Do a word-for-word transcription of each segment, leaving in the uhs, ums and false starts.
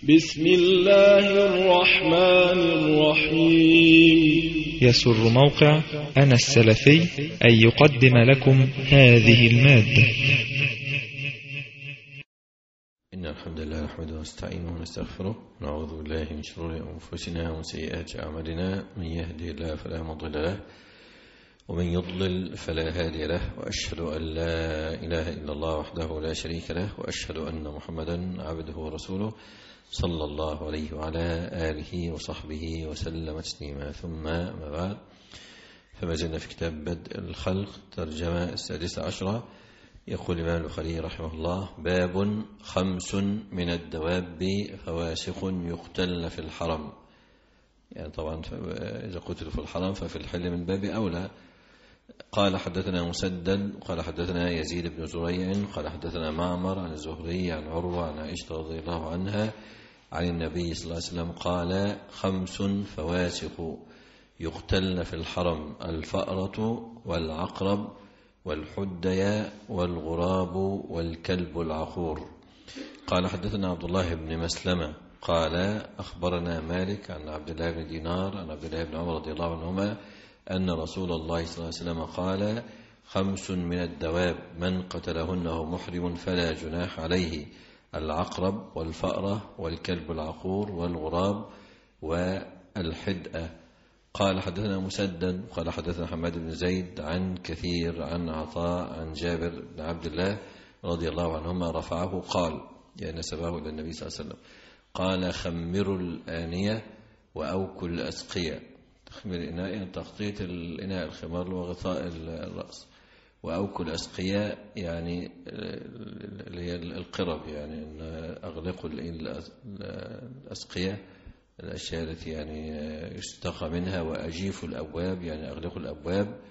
بسم الله الرحمن الرحيم. يسر موقع أنا السلفي أن يقدم لكم هذه المادة. إن الحمد لله نحمده ونستعينه ونستغفره ونعوذ بالله من شرور أنفسنا ومن سيئات أعمالنا، من يهدي الله فلا مضل له ومن يضلل فلا هادي له، وأشهد أن لا إله إلا الله وحده لا شريك له، وأشهد أن محمدا عبده ورسوله صلى الله عليه وعلى آله وصحبه وسلم تسليما. ثم ما بعد، فما زلنا في كتاب بدء الخلق ترجمة السادسة عشرة. يقول الإمام البخاري رحمه الله: باب خمس من الدواب فواسق يقتلن في الحرم. يعني طبعا إذا قتلوا في الحرم ففي الحل من باب أولى. قال حدثنا مسدد قال حدثنا يزيد بن زريع قال حدثنا معمر عن الزهري عن عروة عن عائشة رضي الله عنها عن النبي صلى الله عليه وسلم قال: خمس فواسق يقتلن في الحرم: الفأرة والعقرب والحديا والغراب والكلب العقور. قال حدثنا عبد الله بن مسلمة قال أخبرنا مالك عن عبد الله بن دينار عن عبد الله بن عمر رضي الله عنهما أن رسول الله صلى الله عليه وسلم قال: خمس من الدواب من قتلهن وهو محرم فلا جناح عليه: العقرب والفأرة والكلب العقور والغراب والحدأة. قال حدثنا مسدد قال حدثنا حماد بن زيد عن كثير عن عطاء عن جابر بن عبد الله رضي الله عنهما رفعه قال، يعني نسبه إلى النبي صلى الله عليه وسلم، قال: خمروا الآنية وأوكوا الأسقية. تخمير الإناء يعني تغطية الإناء، الخمار وغطاء الرأس، وأوكوا الأسقية يعني اللي هي القرب، يعني أن أغلقوا الأسقية الأشياء التي يعني يستقى منها، وأجيفوا الأبواب يعني أغلقوا الأبواب،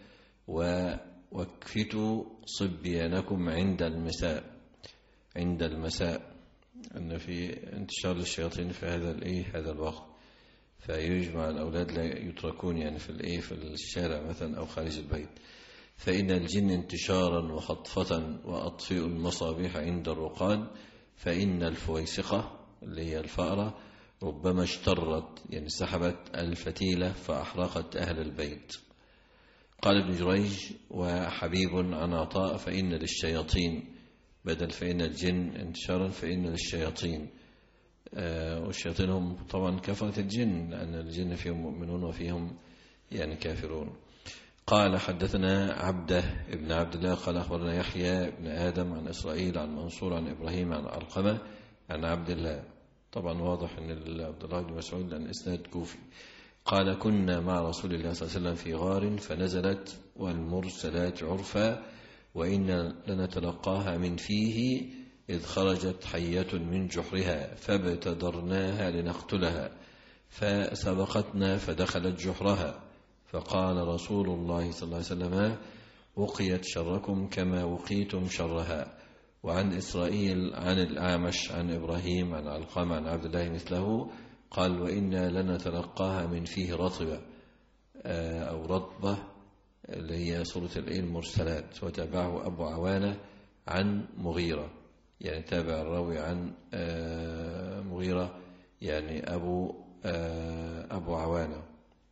وكفتوا صبيانكم عند المساء عند المساء أن في انتشار للشياطين في هذا الإيه هذا الوقت، فيجمع الأولاد لا يتركون يعني في الإيه في الشارع مثلا أو خارج البيت. فإن الجن انتشارا وخطفة وأطفئوا المصابيح عند الرقاد، فإن الفويسقة اللي هي الفأرة ربما اشترت يعني سحبت الفتيلة فأحرقت أهل البيت. قال ابن جريج وحبيب عن عطاء: فإن للشياطين، بدل فإن الجن انتشارا فإن للشياطين. آه والشياطين هم طبعا كفرة الجن، لأن الجن فيهم مؤمنون وفيهم يعني كافرون. قال حدثنا عبده ابن عبد الله قال أخبرنا يحيى بن آدم عن إسرائيل عن منصور عن إبراهيم عن علقمة عن عبد الله. طبعا واضح أن عبد الله بن مسعود لأن إسناد كوفي. قال: كنا مع رسول الله صلى الله عليه وسلم في غار فنزلت والمرسلات عرفا وإن لنتلقاها من فيه إذ خرجت حية من جحرها فابتدرناها لنقتلها فسبقتنا فدخلت جحرها، فقال رسول الله صلى الله عليه وسلم: وقيت شركم كما وقيتم شرها. وعن إسرائيل عن الأعمش عن إبراهيم عن علقمة عن عبد الله مثله قال: وإنا لنتلقاها من فيه رطبة أو رطبة اللي هي سورة المرسلات. وتابعه أبو عوانة عن مغيرة، يعني تابع الراوي عن مغيرة يعني أبو أبو عوانة.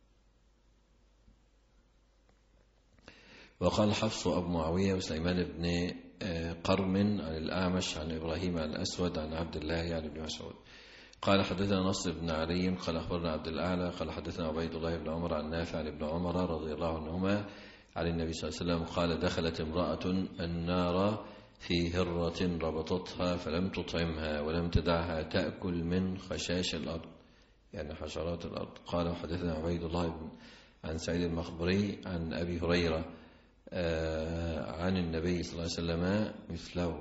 وقال حفص أبو معاوية وسليمان بن قرم عن الأعمش عن إبراهيم عن الأسود عن عبد الله يعني بن مسعود. قال حدثنا نصر بن علي قال أخبرنا عبد الأعلى قال حدثنا عبيد الله بن عمر عن نافع عن ابن عمر رضي الله عنهما عن النبي صلى الله عليه وسلم قال: دخلت امرأة النار في هرة ربطتها فلم تطعمها ولم تدعها تأكل من خشاش الأرض، يعني حشرات الأرض. قال حدثنا عبيد الله بن عن سعيد المخبري عن أبي هريرة آه عن النبي صلى الله عليه وسلم مثله.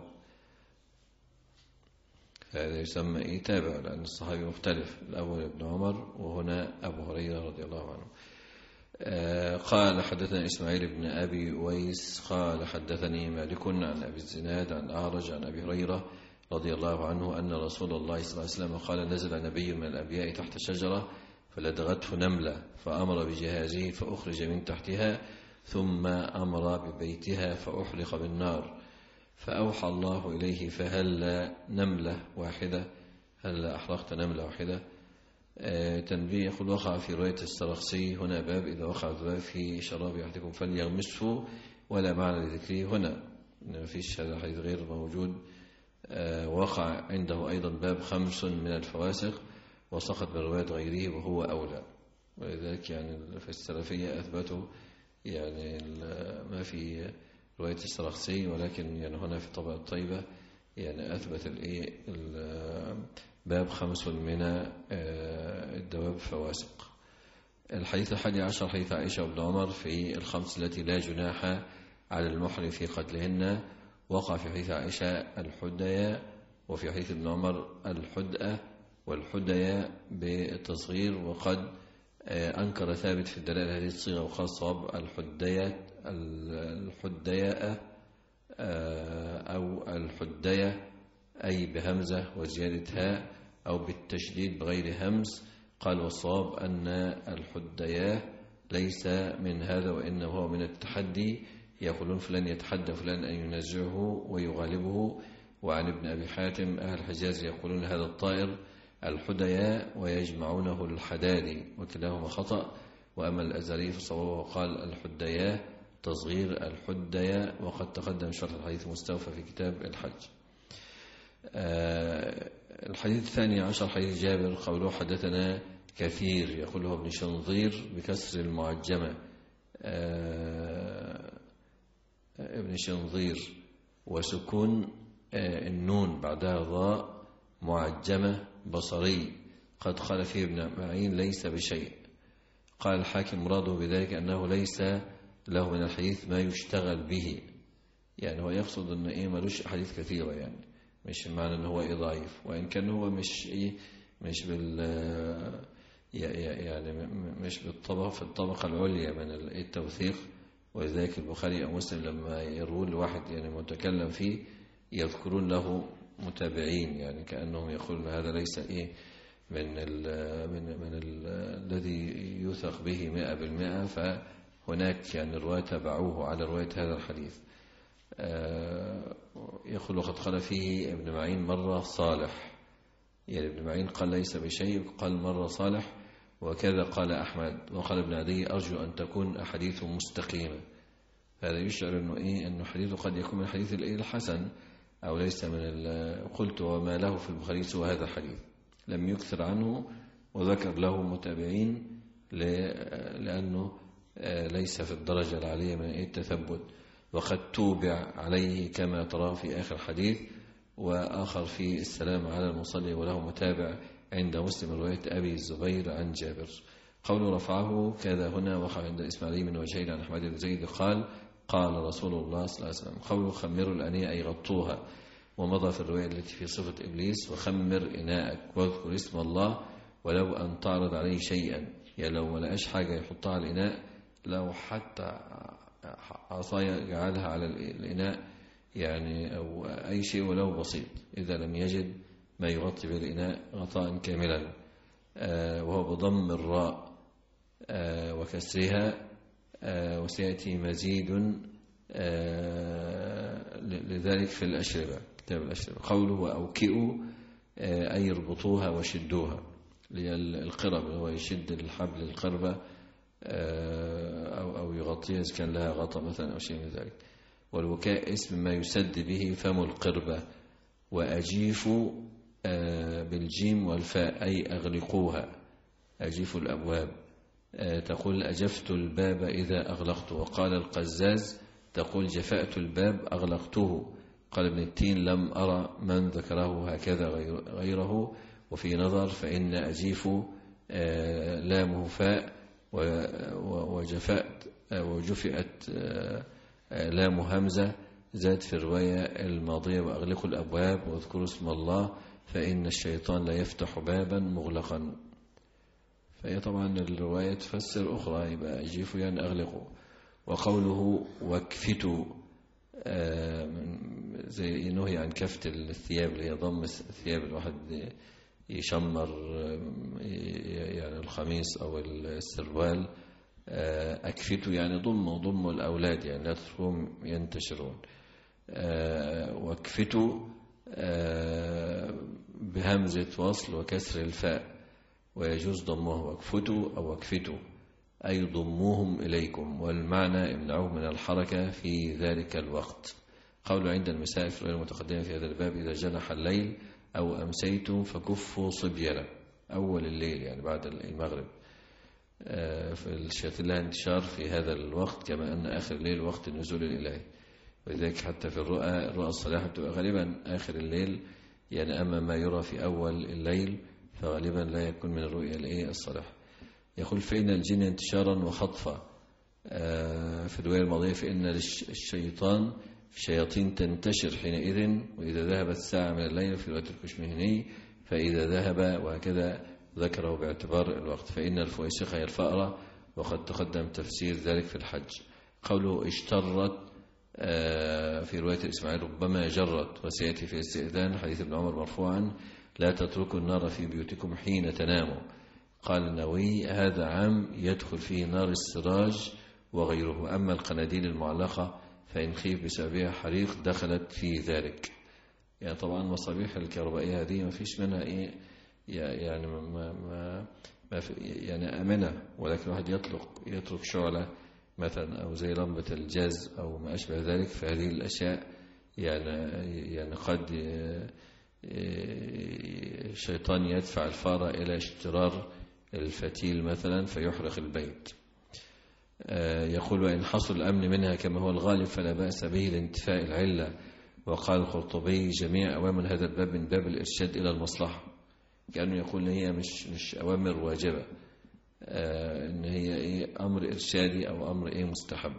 هذا يسمى إيه تابع، لأن الصحابي مختلف، الأول ابن عمر وهنا أبو هريرة رضي الله عنه. آه قال حدثنا إسماعيل بن أبي ويس قال حدثني مالك عن أبي الزناد عن أعرج عن أبي هريرة رضي الله عنه أن رسول الله صلى الله عليه وسلم قال: نزل نبي من الأنبياء تحت شجرة فلدغته نملة فأمر بجهازه فأخرج من تحتها ثم أمر ببيتها فأحرق بالنار، فأوحى الله إليه: فهل نملة واحدة؟ هل أحرقت نملة واحدة؟ آه تنبيه يقول وقع في رواية السرخسي هنا باب إذا وقع الذباب في شراب أحدكم فليغمسه ولا معنى لذكره هنا، ما فيش هذا الحديث غير موجود. آه وقع عنده أيضا باب خمس من الفواسق وسقط برواية غيره وهو أولى، ولذلك يعني في السلفية أثبتوا يعني ما في رواية السرخسي، ولكن يعني هنا في طبع الطيبة يعني أثبت الإيه باب خمس من الدواب فواسق. الحديث الحادي عشر حديث عائشة وابن عمر في الخمس التي لا جناح على المحرم في قتلهن. وقع في حديث عائشة الحدية، وفي حديث ابن عمر الحدأة والحدية بالتصغير، وقد أنكر ثابت في الدلالة هذه الصيغة وقال الصواب الحدية الحدية أو الحدية أي بهمزة وزيادة هاء أو بالتشديد بغير همز. قال والصواب أن الحدية ليس من هذا وإنما هو من التحدي، يقولون فلان يتحدى فلان أن ينزعه ويغالبه. وعن ابن أبي حاتم أهل الحجاز يقولون هذا الطائر الحدية ويجمعونه الحدادي، وكلاهما خطأ. وأما الأزهري فصوابه قال الحدية تصغير الحدية، وقد تقدم شرح الحديث مستوفى في كتاب الحج. آه الحديث الثاني عشر حديث جابر قوله حدثنا كثير يقوله ابن شنظير بكسر المعجمة آه ابن شنظير وسكون آه النون بعدها ضاء معجمة بصري قد قال فيه ابن معين ليس بشيء. قال الحاكم مراده بذلك أنه ليس له من الحديث ما يشتغل به، يعني هو يقصد أن إيه ملوش حديث كثيرة، يعني مش معنى أنه هو إيه ضعيف، وإن كان هو مش إيه مش بال يعني مش بالطبقة في الطبقة العليا من التوثيق. ولذلك البخاري أو مسلم لما يروون لواحد يعني متكلم فيه يذكرون له متابعين، يعني كأنهم يقولون هذا ليس إيه من ال من من ال الذي يوثق به مئة بالمئة، فهناك يعني رواة تبعوه على رواية هذا الحديث. يقول وقد قال فيه ابن معين مرة صالح، يعني ابن معين قال ليس بشيء قال مرة صالح، وكذا قال أحمد. وقال ابن عدي أرجو أن تكون أحاديث مستقيمة. هذا يشعر أنه إيه أنه حديثه قد يكون من حديث الإيه الحسن أو ليس من قلت وما له في البخاري سوى هذا الحديث، لم يكثر عنه وذكر له متابعين لأنه ليس في الدرجة العالية من التثبت. وقد توبع عليه كما تراه في آخر حديث، وآخر في السلام على المصلي وله متابع عند مسلم رواية أبي الزبير عن جابر. قول رفعه كذا هنا وقع عند إسماعيل من وجهين عن أحمد بن زيد قال قال رسول الله صلى الله عليه وسلم. قوله خمروا الأنية أي غطوها، ومضى في الرواية التي في صفة إبليس وخمر إناءك واذكر اسم الله ولو أن تعرض عليه شيئا، يعني لو ما لقاش حاجة يحطها على الإناء، لو حتى عصايا جعلها على الإناء يعني أو أي شيء ولو بسيط، إذا لم يجد ما يغطي به الإناء غطاء كاملا. آه وهو بضم الراء آه وكسرها آه وسيأتي مزيد آه لذلك في الأشربة كتاب الأشربة. قوله وأوكئوا آه أي يربطوها وشدوها، القرب هو يشد الحبل القربة أو أو يغطيها إذا كان لها غطاء مثلا أو شيء من ذلك. والوكاء اسم ما يسد به فم القربة. وأجيف بالجيم والفاء أي أغلقوها، أجيف الأبواب. تقول أجفت الباب إذا أغلقته. وقال القزاز تقول جفأت الباب أغلقته. قال ابن التين لم أرى من ذكره هكذا غيره، وفي نظر فإن أجيف لامه فاء وجفأت وجفئت لام همزة زاد في الرواية الماضية وأغلقوا الأبواب واذكروا اسم الله فإن الشيطان لا يفتح بابا مغلقا. فهي طبعا الرواية تفسر أخرى، يبقى أجيفوا يعني أغلقوا. وقوله واكفتوا زي نهي عن كفت الثياب اللي هي ضم الثياب، الواحد يشمر يعني الخميس أو السروال. أكفتوا يعني ضموا ضموا الأولاد يعني لا تتركوهم ينتشرون. واكفتوا بهمزة وصل وكسر الفاء، ويجوز ضمه واكفتوا أو اكفتوا أي ضموهم إليكم، والمعنى امنعوهم من الحركة في ذلك الوقت. قول عند المساء في الرواية المتقدمة في هذا الباب: إذا جنح الليل أو أمسيتم فكفوا صبيانا، أول الليل يعني بعد المغرب. فالشياطين لها انتشار في هذا الوقت، كما أن آخر الليل وقت النزول الإلهي، ولذلك حتى في الرؤى الرؤى الصالحة بتبقى غالبا آخر الليل، يعني أما ما يرى في أول الليل فغالبا لا يكون من الرؤيا الإيه الصالحة. يقول: فإن الجن انتشارا وخطفا. في الرواية الماضية: فإن الشيطان الشياطين تنتشر حينئذ، وإذا ذهبت ساعة من الليل في رواية الكشمهني فإذا ذهب، وهكذا ذكره باعتبار الوقت. فإن الفويسقة هي الفأرة، وقد تقدم تفسير ذلك في الحج. قوله اشترت في رواية الإسماعيل ربما جرت، وسيأتي في الاستئذان حديث ابن عمر مرفوعا: لا تتركوا النار في بيوتكم حين تناموا. قال النووي: هذا عام يدخل فيه نار السراج وغيره، أما القناديل المعلقة فإن خيف بسببها حريق دخلت في ذلك. يعني طبعا مصابيح الكهربائية هذه ما فيش منها إيه يعني ما ما ما يعني أمنة، ولكن الواحد يطلق يترك شعلة مثلا أو زي لمبة الجاز أو ما أشبه ذلك، فهذه الأشياء يعني يعني قد الشيطان يدفع الفارة إلى اشترار الفتيل مثلا فيحرق البيت. يقول: وإن حصل الأمن منها كما هو الغالب فلا بأس به لانتفاء العلة. وقال القرطبي: جميع أوامر هذا الباب من باب الإرشاد إلى المصلحة، كأنه يقول إن هي مش مش أوامر واجبة، إن هي إيه أمر إرشادي أو أمر إيه مستحب.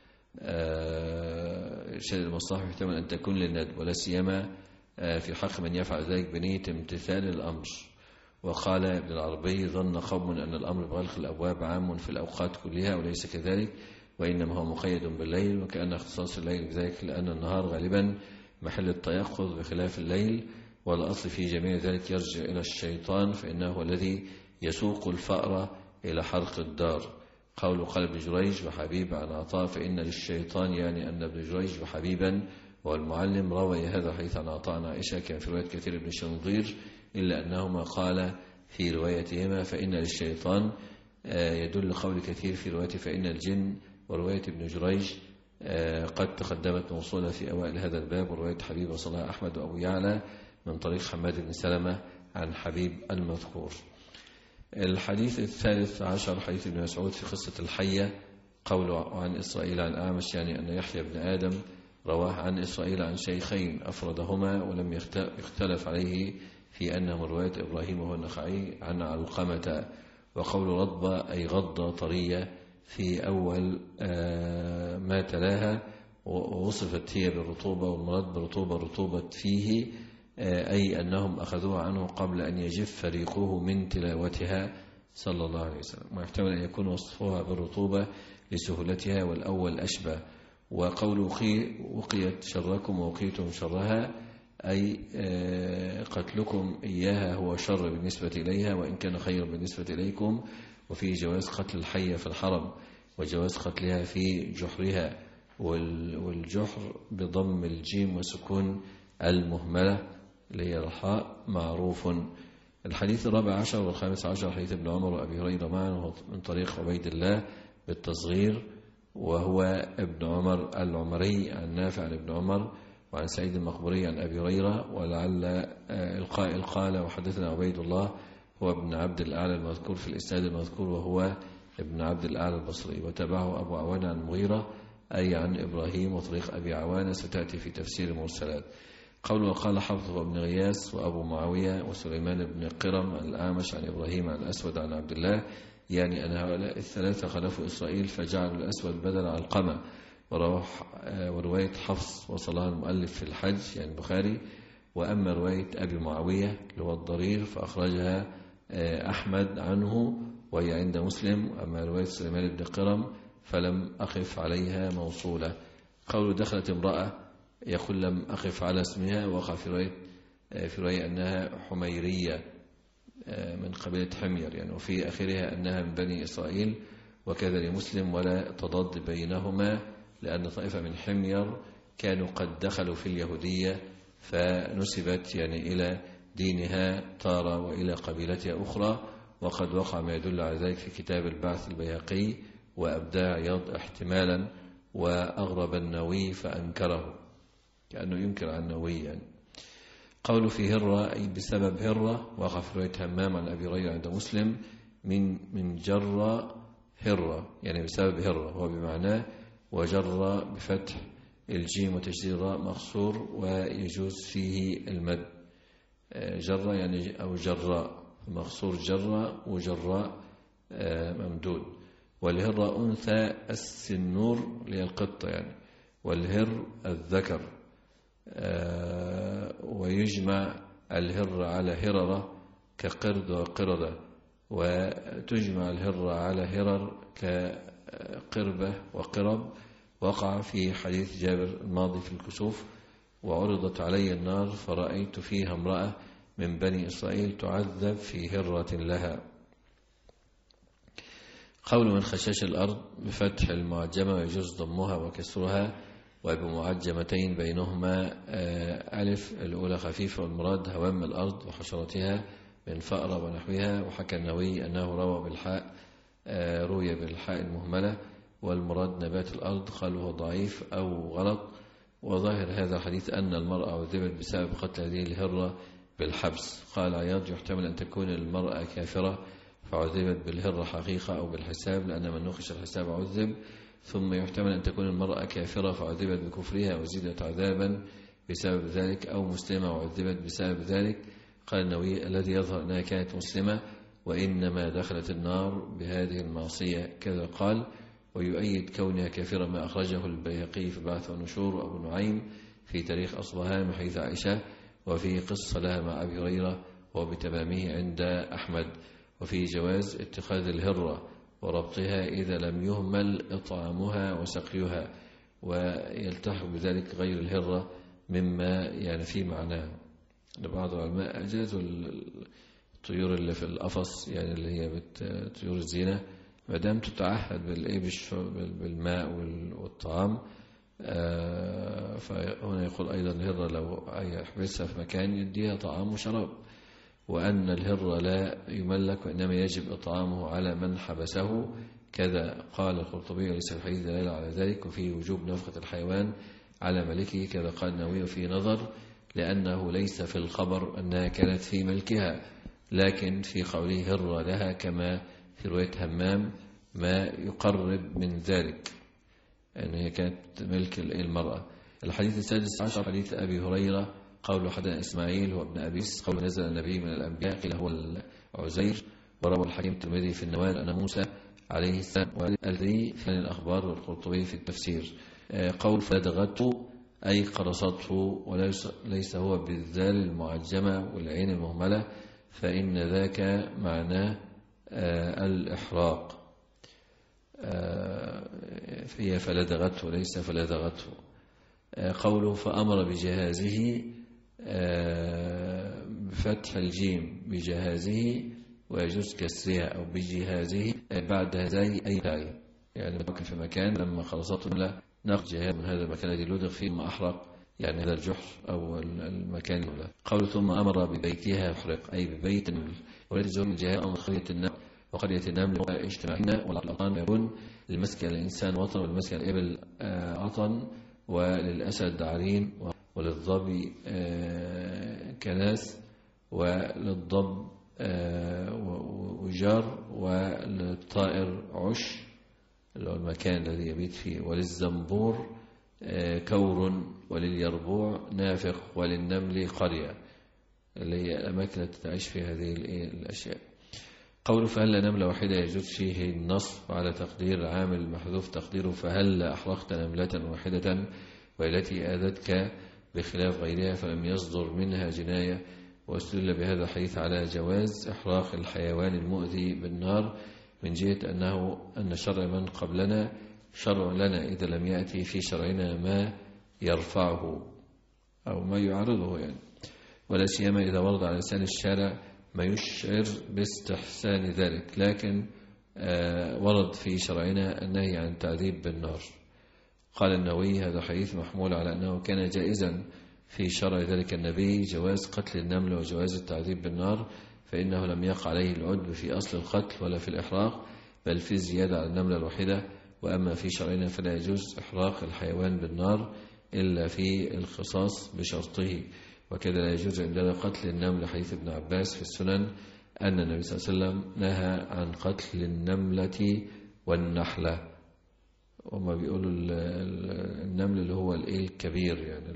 إرشاد المصلحة يحتمل أن تكون للندب، ولا سيما في حق من يفعل ذلك بنية امتثال الأمر. وقال ابن العربي: ظن قوم أن الأمر بغلق الأبواب عام في الأوقات كلها، وليس كذلك، وإنما هو مقيد بالليل، وكأن اختصاص الليل بذلك لأن النهار غالبا محل التيقظ بخلاف الليل، والأصل في جميع ذلك يرجع إلى الشيطان، فإنه هو الذي يسوق الفأرة إلى حرق الدار. قول قال ابن جريج وحبيب عن عطاء: فإن للشيطان، يعني أن ابن جريج وحبيبا والمعلم روي هذا حديث عن عطاء عن عائشة، كان في رواية كثير بن شنظير، إلا أنهما قال في روايتهما فإن للشيطان، يدل قول كثير في رواية فإن الجن، ورواية ابن جريج قد تقدمت موصولة في أوائل هذا الباب، ورواية حبيب وصلها أحمد وأبو يعلى من طريق حماد بن سلمة عن حبيب المذكور. الحديث الثالث عشر حديث ابن مسعود في قصة الحية. قوله عن إسرائيل عن أعمش، يعني أن يحيى بن آدم رواه عن إسرائيل عن شيخين أفردهما ولم يختلف عليه في أنه رواية إبراهيم وهو النخعي عن علقمة. وقول رضبة أي غضة طرية في أول ما تلاها، ووصفت هي بالرطوبة، والمراد بالرطوبة رطوبة فيه، أي أنهم أخذوها عنه قبل أن يجف ريقه من تلاوتها صلى الله عليه وسلم، ويحتمل أن يكون وصفها بالرطوبة لسهولتها، والأول أشبه. وقول وقيت شركم ووقيتم شرها، أي قتلكم إياها هو شر بالنسبة إليها وإن كان خير بالنسبة إليكم. وفي جواز قتل الحية في الحرم، وجواز قتلها في جحرها، والجحر بضم الجيم وسكون المهملة اللي هي الحاء معروف. الحديث الرابع عشر والخامس عشر حديث ابن عمر وأبي هريرة معا من طريق عبيد الله بالتصغير، وهو ابن عمر العمري عن نافع عن ابن عمر، وعن سعيد المقبري عن أبي هريرة. ولعل القائل قال: وحدثنا عبيد الله هو ابن عبد الأعلى المذكور في الإسناد المذكور، وهو ابن عبد الأعلى البصري. وتبعه أبو عوان عن مغيرة أي عن إبراهيم، وطريق أبي عوان ستأتي في تفسير المرسلات. قوله وقال حفظ بن غياس وأبو معاوية وسليمان بن قرم الأعمش عن إبراهيم عن الأسود عن عبد الله، يعني أن هؤلاء الثلاثة خلفوا إسرائيل فجعلوا الأسود بدل علقمة. ورواية حفص وصلها المؤلف في الحج يعني البخاري. وأما رواية أبي معاوية اللي هو الضرير فأخرجها أحمد عنه وهي عند مسلم. أما رواية سليمان بن قرم فلم أقف عليها موصولة. قول دخلت امرأة يقول لم أقف على اسمها، وقع في رواية في رواية أنها حميرية من قبيلة حمير يعني، وفي آخرها أنها من بني إسرائيل، وكذا لمسلم ولا تضاد بينهما، لأن طائفة من حمير كانوا قد دخلوا في اليهودية فنسبت يعني إلى دينها تارة وإلى قبيلتها أخرى. وقد وقع ما يدل على ذلك في كتاب البعث البيهقي وأبداع عياض احتمالا، وأغرب النووي فأنكره، كأنه ينكر عن النووي يعني. قول في هرة أي بسبب هرة، وقع في رواية همام عن أبي هريرة عند مسلم من من جر هرة، يعني بسبب هرة، هو بمعناه وجر بفتح الجيم وتشديد الراء مقصور ويجوز فيه المد. جر يعني أو جراء، مقصور جراء وجراء ممدود. والهرة أنثى السنور للقطة يعني، والهر الذكر. ويجمع الهر على هررة كقرد وقردة، وتجمع الهر على هرر كقربة وقرب. وقع في حديث جابر الماضي في الكسوف: وعرضت علي النار فرأيت فيها امرأة من بني إسرائيل تعذب في هرة لها. قول من خشاش الأرض بفتح المعجمة ويجوز ضمها وكسرها، وبمعجمتين بينهما ألف، الأولى خفيفة، والمراد هوام الأرض وحشرتها من فأرة ونحوها. وحكى النووي أنه روى بالحاء روي بالحاء المهملة، والمراد نبات الأرض، قال هو ضعيف أو غلط. وظاهر هذا الحديث أن المرأة عذبت بسبب قتل هذه الهرة بالحبس. قال عياض: يحتمل أن تكون المرأة كافرة فعذبت بالهرة حقيقة أو بالحساب، لأن من نقش الحساب عذب. ثم يحتمل أن تكون المرأة كافرة فعذبت بكفرها وزيدت عذابا بسبب ذلك، أو مسلمة وعذبت بسبب ذلك. قال النووي: الذي يظهر أنها كانت مسلمة وإنما دخلت النار بهذه المعصية، كذا قال. ويؤيد كونها كافرة ما أخرجه البيهقي في بعث والنشور، وأبو نعيم في تاريخ أصبهان من حديث عائشة، وفي قصة لها مع أبي هريرة وبتمامه عند أحمد. وفي جواز اتخاذ الهرة وربطها إذا لم يهمل إطعامها وسقيها، ويلتحق بذلك غير الهرة مما يعني في معناه. بعض العلماء أجازوا الطيور اللي في القفص، يعني اللي هي طيور الزينة، ما دام تتعهد بالماء والطعام. فهنا يقول أيضا الهرة لو يحبسها في مكان يديها طعام وشراب، وأن الهر لا يملك وإنما يجب إطعامه على من حبسه، كذا قال القرطبي، وليس الحديث دلالة على ذلك. وفيه وجوب نفقة الحيوان على ملكه، كذا قال النووي. وفيه نظر، لأنه ليس في الخبر أنها كانت في ملكها، لكن في قوله هر لها كما في رواية همام ما يقرب من ذلك، أن هي كانت ملك المرأة. الحديث السادس عشر حديث أبي هريرة قول حدثنا إسماعيل هو ابن أبيس قول نزل النبي من الأنبياء قيل هو العزير. وروى الحكيم الترمذي في النوال أن موسى عليه السلام، والألذي في الأخبار، والقرطبي في التفسير. قول فلدغته أي قرصته، وليس هو بالذال المعجمة والعين المهملة، فإن ذاك معناه الإحراق. هي فلدغته ليس فلدغته. قوله فأمر بجهازه بفتح الجيم بجهازه، ويجوز كسرها أو بجهازه بعد هذه أي تاي، يعني مكان في مكان لما خلصته لا نقل جهاز من هذا المكان الذي لدغ فيه ما أحرق، يعني هذا الجحر أو المكان له. قوله ثم أمر ببيتها يحرق أي ببيت، وليس زوم الجهاز أو قرية النمل وقرية النمل اجتماعنا، والأطان يكون للمسكن الإنسان وطن، وللمسكن الإبل عطن، وللأسد عرين، وللظبي كناس، وللضب وجار، وللطائر عش اللي هو المكان الذي يبيت فيه، وللزنبور كور، ولليربوع نافق، وللنمل قرية اللي هي الأماكن التي تعيش فيها هذه الأشياء. قوله فهل نملة واحدة يجوز فيه النصب على تقدير عامل محذوف تقديره فهل أحرقت نملة واحدة والتي آذتك بخلاف غيرها فلم يصدر منها جناية. واستدل بهذا الحديث على جواز إحراق الحيوان المؤذي بالنار من جهة أنه أن شرع من قبلنا شرع لنا إذا لم يأتي في شرعنا ما يرفعه أو ما يعرضه يعني، ولا سيما إذا ورد على لسان الشارع ما يشعر باستحسان ذلك، لكن ورد في شرعنا النهي عن التعذيب بالنار. قال النووي هذا حديث محمول على أنه كان جائزا في شرع ذلك النبي جواز قتل النمل وجواز التعذيب بالنار، فإنه لم يقع عليه العدب في أصل القتل ولا في الإحراق، بل في الزيادة على النملة الوحيدة. وأما في شرعنا فلا يجوز إحراق الحيوان بالنار إلا في الخصاص بشرطه. وكذا لا يجوز عندنا قتل النمل، حديث ابن عباس في السنن أن النبي صلى الله عليه وسلم نهى عن قتل النملة والنحلة. وما بيقولوا النمل اللي هو الايه الكبير، يعني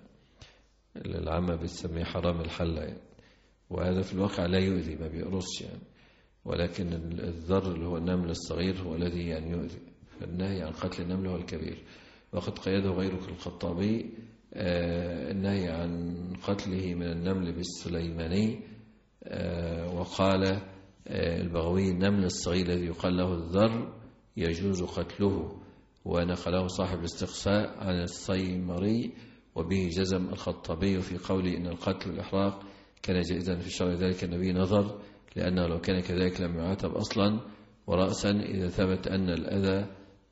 اللي العامة بتسميه حرام الحلة يعني. وهذا في الواقع لا يؤذي، ما بيقرصش يعني، ولكن الذر اللي هو النمل الصغير هو الذي يعني يؤذي. فالنهي عن قتل النمل هو الكبير. وقد قيده غيره الخطابي آه النهي عن قتله من النمل بالسليماني. آه وقال آه البغوي النمل الصغير الذي يقال له الذر يجوز قتله، ونقله صاحب الاستقصاء عن الصيمري، وبه جزم الخطابي في قوله إن القتل والإحراق كان جائزا في شرع ذلك النبي نظر، لأنه لو كان كذلك لم يعاتب أصلا، ورأسا إذا ثبت أن الأذى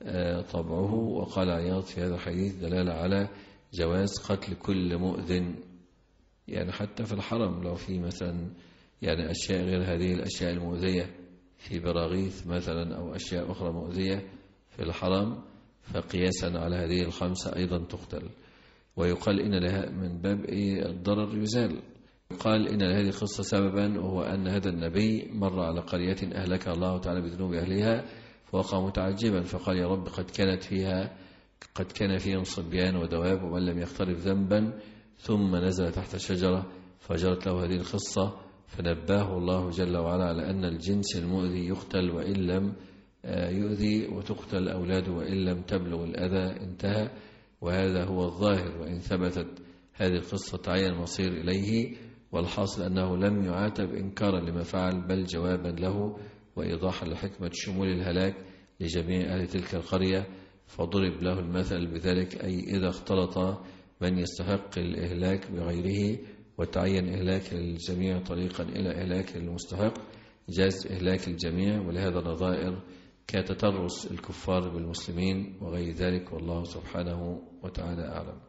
طبعه. وقال عياض في هذا الحديث دلالة على جواز قتل كل مؤذن، يعني حتى في الحرم لو في مثلا يعني أشياء غير هذه الأشياء المؤذية في براغيث مثلا أو أشياء أخرى مؤذية في الحرم، فقياسا على هذه الخمسة أيضا تقتل. ويقال إن لها من باب إيه الضرر يزال. يقال إن لهذه القصة سببا، وهو أن هذا النبي مر على قرية أهلكها الله تعالى بذنوب أهلها، فوقع متعجبا فقال يا رب قد كانت فيها قد كان فيهم صبيان ودواب ومن لم يقترف ذنبا. ثم نزل تحت شجرة فجرت له هذه القصة، فنباه الله جل وعلا على أن الجنس المؤذي يقتل وإن لم يؤذي، وتقتل أولاده وإن لم تبلغ الأذى. انتهى. وهذا هو الظاهر، وإن ثبتت هذه القصة تعين المصير إليه. والحاصل أنه لم يعاتب إنكارا لما فعل، بل جوابا له وإيضاحا لحكمة شمول الهلاك لجميع أهل تلك القرية. فضرب له المثل بذلك، أي إذا اختلط من يستحق الإهلاك بغيره وتعين إهلاك الجميع طريقا إلى إهلاك المستحق، جاز إهلاك الجميع. ولهذا نظائر كتترس الكفار بالمسلمين وغير ذلك، والله سبحانه وتعالى أعلم.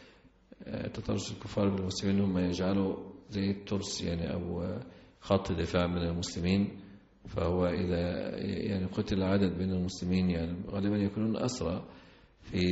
تترس الكفار بالمسلمين هم يجعلوا زي الترس يعني أو خط دفاع من المسلمين، فهو إذا يعني قتل عدد من المسلمين يعني غالبا يكونون أسرى في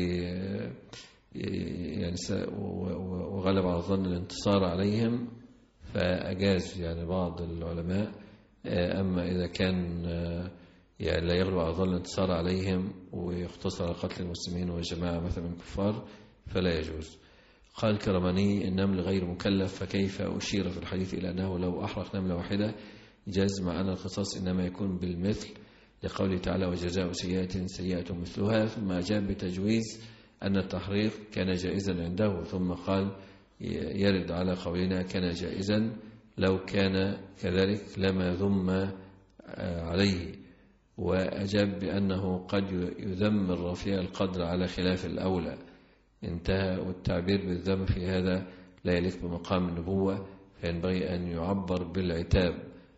يعني وغلب على ظن الانتصار عليهم، فأجاز يعني بعض العلماء. أما إذا كان يعني لا يغلب على ظن الانتصار عليهم ويقتصر على قتل المسلمين وجماعة مثلا من الكفار فلا يجوز. قال الكرماني النمل غير مكلف، فكيف أشير في الحديث إلى أنه لو أحرق نملة واحدة جاز، مع أن القصاص إنما يكون بالمثل لقوله تعالى وجزاء سيئة سيئة مثلها، ثم أجاب بتجويز أن التحريق كان جائزا عنده، ثم قال يرد على قولنا كان جائزا لو كان كذلك لما ذم عليه. وأجاب بأنه قد يذم الرفيع القدر على خلاف الأولى. انتهى. والتعبير بالذم في هذا لا يليق بمقام النبوة، فينبغي أن يعبر بالعتاب،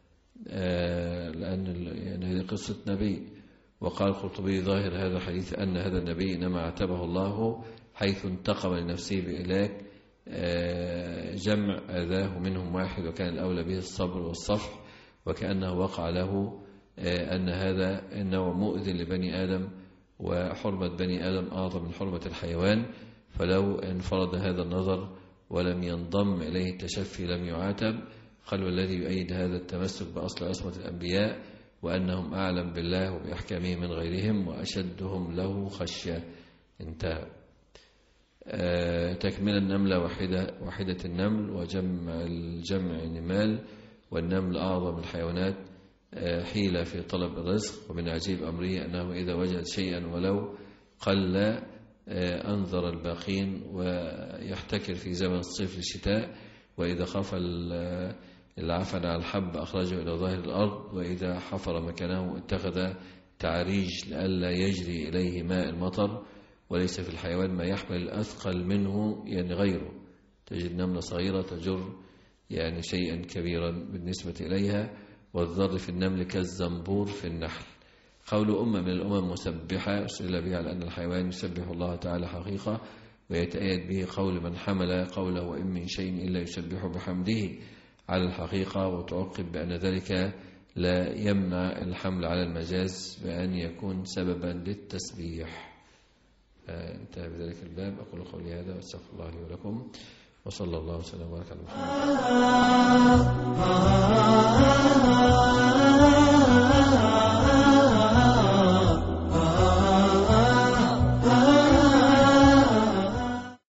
لأن يعني هذه قصة نبي. وقال القرطبي ظاهر هذا الحديث أن هذا النبي إنما عتبه الله حيث انتقم لنفسه بإهلاك جمع أذاه منهم واحد، وكان الأولى به الصبر والصفح، وكأنه وقع له أن هذا النوع مؤذي لبني آدم، وحرمة بني آدم أعظم من حرمة الحيوان، فلو انفرد هذا النظر ولم ينضم إليه التشفي لم يعاتب. قال والذي يؤيد هذا التمسك بأصل عصمة الأنبياء، وأنهم أعلم بالله وبأحكامه من غيرهم وأشدهم له خشية. انتهى. أه تكمل النملة واحدة, واحدة النمل، وجمع الجمع نمال، والنمل أعظم الحيوانات أه حيلة في طلب الرزق. ومن عجيب أمره أنه إذا وجد شيئا ولو قل أه أنظر الباقين، ويحتكر في زمن الصيف للشتاء، وإذا خاف العفن على الحب أخرجه إلى ظاهر الأرض، وإذا حفر مكانه اتخذ تعريج لئلا يجري إليه ماء المطر. وليس في الحيوان ما يحمل الأثقل منه يعني غيره. تجد نملة صغيرة تجر يعني شيئا كبيرا بالنسبة إليها. والذر في النمل كالزنبور في النحل. قول أمة من الأمم مسبحة استدل بها على أن الحيوان يسبح الله تعالى حقيقة، ويتأيد به قول من حمل قوله وإن من شيء إلا يسبح بحمده على الحقيقة، وتعقب بأن ذلك لا يمنع الحمل على المجاز بأن يكون سببا للتسبيح. انتهى بذلك الباب. أقول قولي هذا واستغفر الله لي ولكم، وصلى الله وسلم وبارك على محمد.